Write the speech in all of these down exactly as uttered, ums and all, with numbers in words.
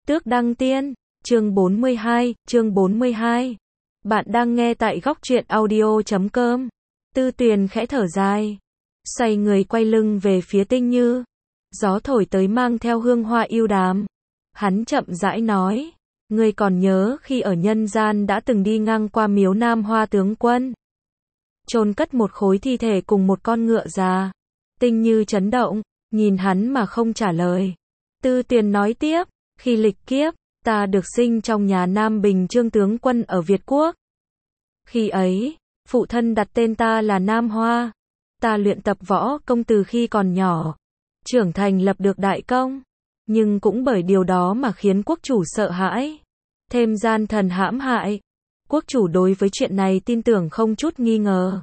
Tước Đăng Tiên, chương bốn mươi hai, chương bốn mươi hai. Bạn đang nghe tại góc truyện audio chấm com. Tư Tuyền khẽ thở dài, xoay người quay lưng về phía Tinh Như. Gió thổi tới mang theo hương hoa yêu đàm. Hắn chậm rãi nói, ngươi còn nhớ khi ở nhân gian đã từng đi ngang qua miếu Nam Hoa tướng quân, chôn cất một khối thi thể cùng một con ngựa già. Tinh Như chấn động, nhìn hắn mà không trả lời. Tư Tuyền nói tiếp, khi lịch kiếp, ta được sinh trong nhà Nam Bình Trương tướng quân ở Việt Quốc. Khi ấy, phụ thân đặt tên ta là Nam Hoa. Ta luyện tập võ công từ khi còn nhỏ, trưởng thành lập được đại công, nhưng cũng bởi điều đó mà khiến quốc chủ sợ hãi, thêm gian thần hãm hại. Quốc chủ đối với chuyện này tin tưởng không chút nghi ngờ.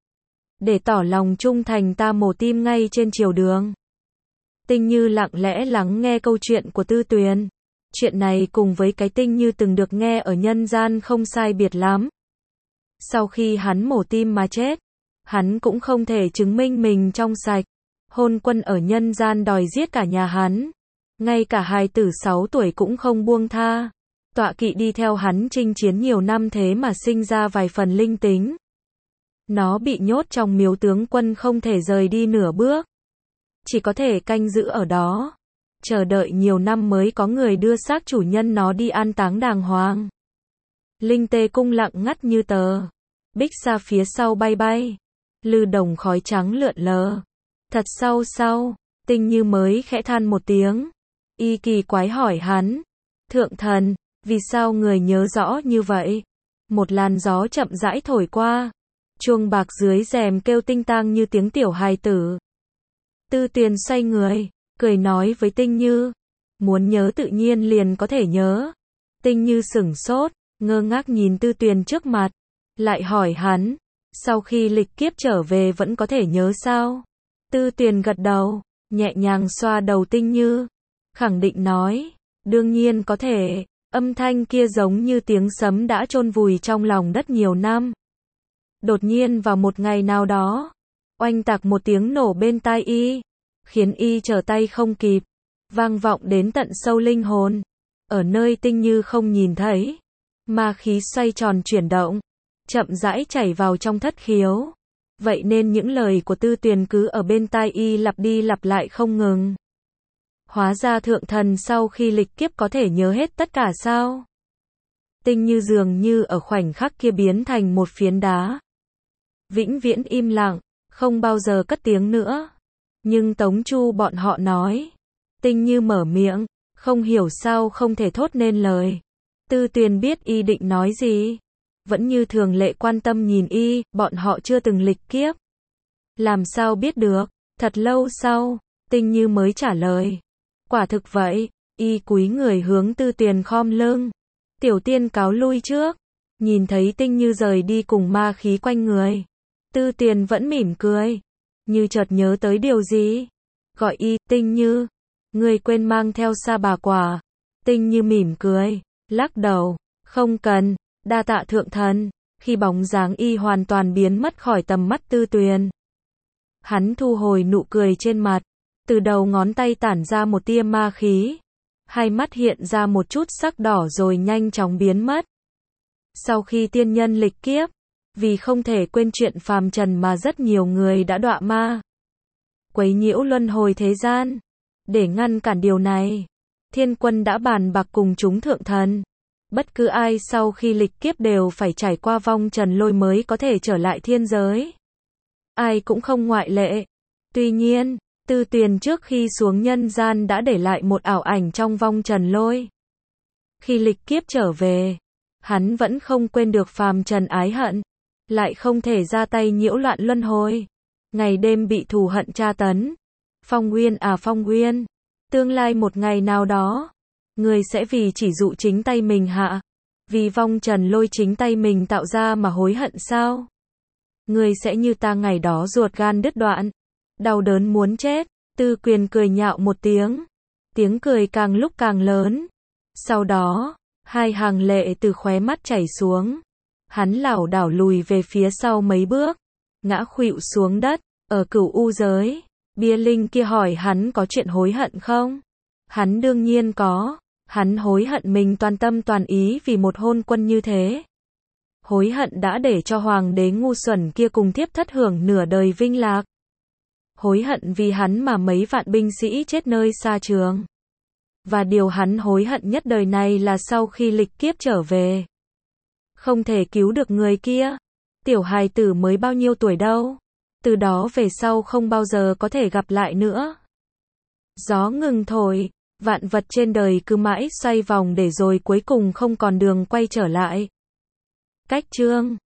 Để tỏ lòng trung thành, ta mổ tim ngay trên triều đường. Tinh Như lặng lẽ lắng nghe câu chuyện của Tư Tuyền. Chuyện này cùng với cái Tinh Như từng được nghe ở nhân gian không sai biệt lắm. Sau khi hắn mổ tim mà chết, hắn cũng không thể chứng minh mình trong sạch. Hôn quân ở nhân gian đòi giết cả nhà hắn. Ngay cả hài tử sáu tuổi cũng không buông tha. Tọa kỵ đi theo hắn chinh chiến nhiều năm thế mà sinh ra vài phần linh tính. Nó bị nhốt trong miếu tướng quân không thể rời đi nửa bước. Chỉ có thể canh giữ ở đó, chờ đợi nhiều năm mới có người đưa xác chủ nhân nó đi an táng đàng hoàng. Linh tê cung lặng ngắt như tờ. Bích sa phía sau bay bay. Lư đồng khói trắng lượn lờ. Thật sau sau, Tinh Như mới khẽ than một tiếng. Y kỳ quái hỏi hắn, thượng thần, vì sao người nhớ rõ như vậy? Một làn gió chậm rãi thổi qua. Chuông bạc dưới rèm kêu tinh tang như tiếng tiểu hài tử. Tư Tuyền xoay người, cười nói với Tinh Như, muốn nhớ tự nhiên liền có thể nhớ. Tinh Như sửng sốt, ngơ ngác nhìn Tư Tuyền trước mặt, lại hỏi hắn, sau khi lịch kiếp trở về vẫn có thể nhớ sao? Tư Tuyền gật đầu, nhẹ nhàng xoa đầu Tinh Như, khẳng định nói, đương nhiên có thể. Âm thanh kia giống như tiếng sấm đã chôn vùi trong lòng đất nhiều năm. Đột nhiên vào một ngày nào đó, oanh tạc một tiếng nổ bên tai y, khiến y trở tay không kịp, vang vọng đến tận sâu linh hồn. Ở nơi Tinh Như không nhìn thấy, ma khí xoay tròn chuyển động, chậm rãi chảy vào trong thất khiếu. Vậy nên những lời của Tư Tuyền cứ ở bên tai y lặp đi lặp lại không ngừng. Hóa ra thượng thần sau khi lịch kiếp có thể nhớ hết tất cả sao? Tinh Như dường như ở khoảnh khắc kia biến thành một phiến đá, vĩnh viễn im lặng, không bao giờ cất tiếng nữa. Nhưng Tống Chu bọn họ nói. Tinh Như mở miệng, không hiểu sao không thể thốt nên lời. Tư Tuyền biết y định nói gì, vẫn như thường lệ quan tâm nhìn y. Bọn họ chưa từng lịch kiếp, làm sao biết được? Thật lâu sau, Tinh Như mới trả lời, quả thực vậy. Y cúi người hướng Tư Tuyền khom lưng. Tiểu tiên cáo lui trước. Nhìn thấy Tinh Như rời đi cùng ma khí quanh người, Tư Tuyền vẫn mỉm cười, như chợt nhớ tới điều gì, gọi y, Tinh Như, ngươi quên mang theo sa bà quả. Tinh Như mỉm cười, lắc đầu, không cần, đa tạ thượng thần. Khi bóng dáng y hoàn toàn biến mất khỏi tầm mắt Tư Tuyền, hắn thu hồi nụ cười trên mặt, từ đầu ngón tay tản ra một tia ma khí, hai mắt hiện ra một chút sắc đỏ rồi nhanh chóng biến mất. Sau khi tiên nhân lịch kiếp, vì không thể quên chuyện phàm trần mà rất nhiều người đã đọa ma, quấy nhiễu luân hồi thế gian. Để ngăn cản điều này, thiên quân đã bàn bạc cùng chúng thượng thần. Bất cứ ai sau khi lịch kiếp đều phải trải qua vong trần lôi mới có thể trở lại thiên giới. Ai cũng không ngoại lệ. Tuy nhiên, Tư Tuyền trước khi xuống nhân gian đã để lại một ảo ảnh trong vong trần lôi. Khi lịch kiếp trở về, hắn vẫn không quên được phàm trần ái hận, lại không thể ra tay nhiễu loạn luân hồi, ngày đêm bị thù hận tra tấn. Phong Nguyên à Phong Nguyên, tương lai một ngày nào đó, người sẽ vì chỉ dụ chính tay mình hạ, vì vong trần lôi chính tay mình tạo ra mà hối hận sao? Người sẽ như ta ngày đó ruột gan đứt đoạn, đau đớn muốn chết. Tư Quyền cười nhạo một tiếng, tiếng cười càng lúc càng lớn. Sau đó, hai hàng lệ từ khóe mắt chảy xuống. Hắn lảo đảo lùi về phía sau mấy bước, ngã khuỵu xuống đất. Ở Cửu U giới, bia linh kia hỏi hắn có chuyện hối hận không? Hắn đương nhiên có. Hắn hối hận mình toàn tâm toàn ý vì một hôn quân như thế. Hối hận đã để cho hoàng đế ngu xuẩn kia cùng thiếp thất hưởng nửa đời vinh lạc. Hối hận vì hắn mà mấy vạn binh sĩ chết nơi xa trường. Và điều hắn hối hận nhất đời này là sau khi lịch kiếp trở về, không thể cứu được người kia. Tiểu hài tử mới bao nhiêu tuổi đâu. Từ đó về sau không bao giờ có thể gặp lại nữa. Gió ngừng thổi, vạn vật trên đời cứ mãi xoay vòng để rồi cuối cùng không còn đường quay trở lại. Cách chương